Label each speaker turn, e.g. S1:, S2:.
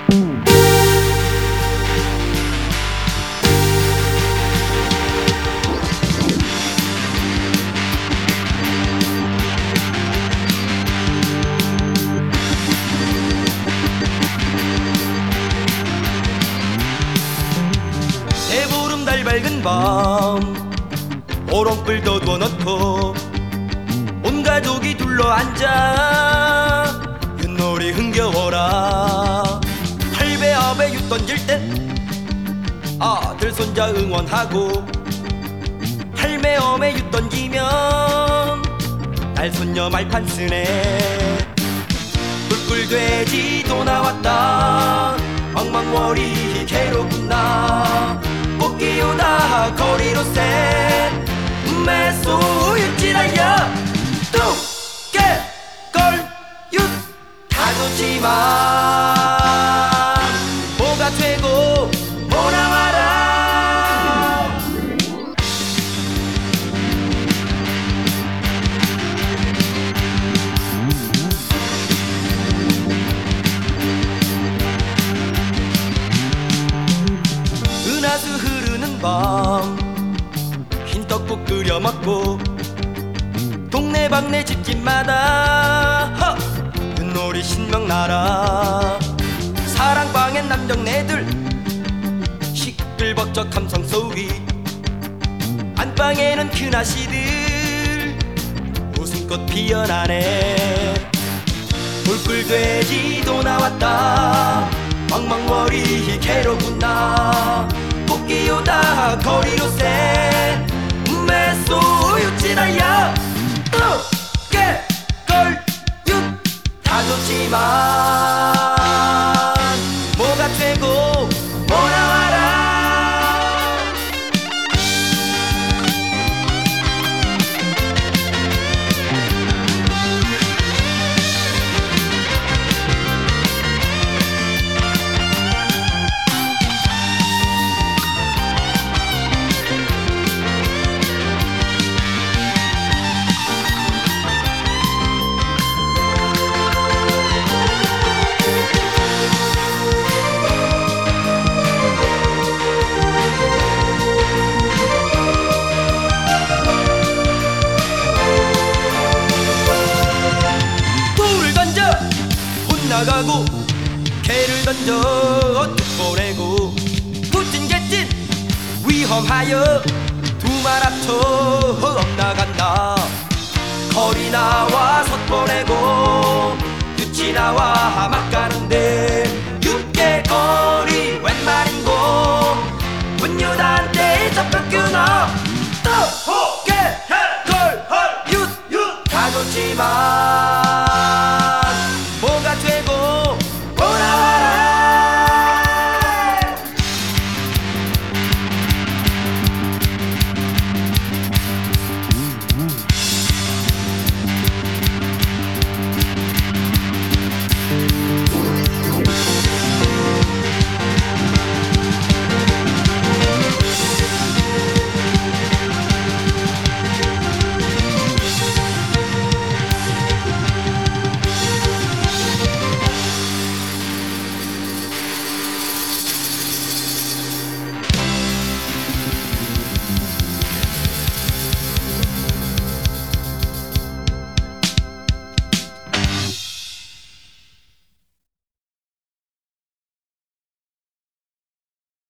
S1: 해보름달 밝은 밤 오롱불도 넣고 온 가족이 둘러앉아 윷놀이 흥겨워라. 할배아배 윷 던질 땐 아들 손자 응원하고, 할매 어매 윷 던지면 딸 손녀 말판 쓰네. 꿀꿀돼지도 나왔다. 엉망머리 개로구나. 꽃기우다 거리로 새 매소 윷지라야. 뚝깨 걸윷 다 좋지만 뭐가 되고 뭐나 와라. 은하수 흐르는 밤 흰떡국 끓여 먹고, 동네방네 집집마다 윷놀이 신명나라. 사랑방엔 남정네들 시끌벅적 함성 소리, 안방에는 큰아씨들 웃음꽃 피어나네. 꿀꿀돼지도 나왔다. 엉망머리 개로구나. 꽃기우다 거리로 새 매소 윷지라야. 뚝깨 걸윷 다 좋지만 뭐가 되고 뭐나 와라. 나가고 개를 던져 뚝 보내고, 붙진 개찐 위험하여 두 말 합쳐 엇나간다. 거리 나와 섰보내고 윷이 나와 막 가는데, 육개거리 웬 말인고 문유단대 접근 끊어. 뚝깨 걸윷 다 좋지만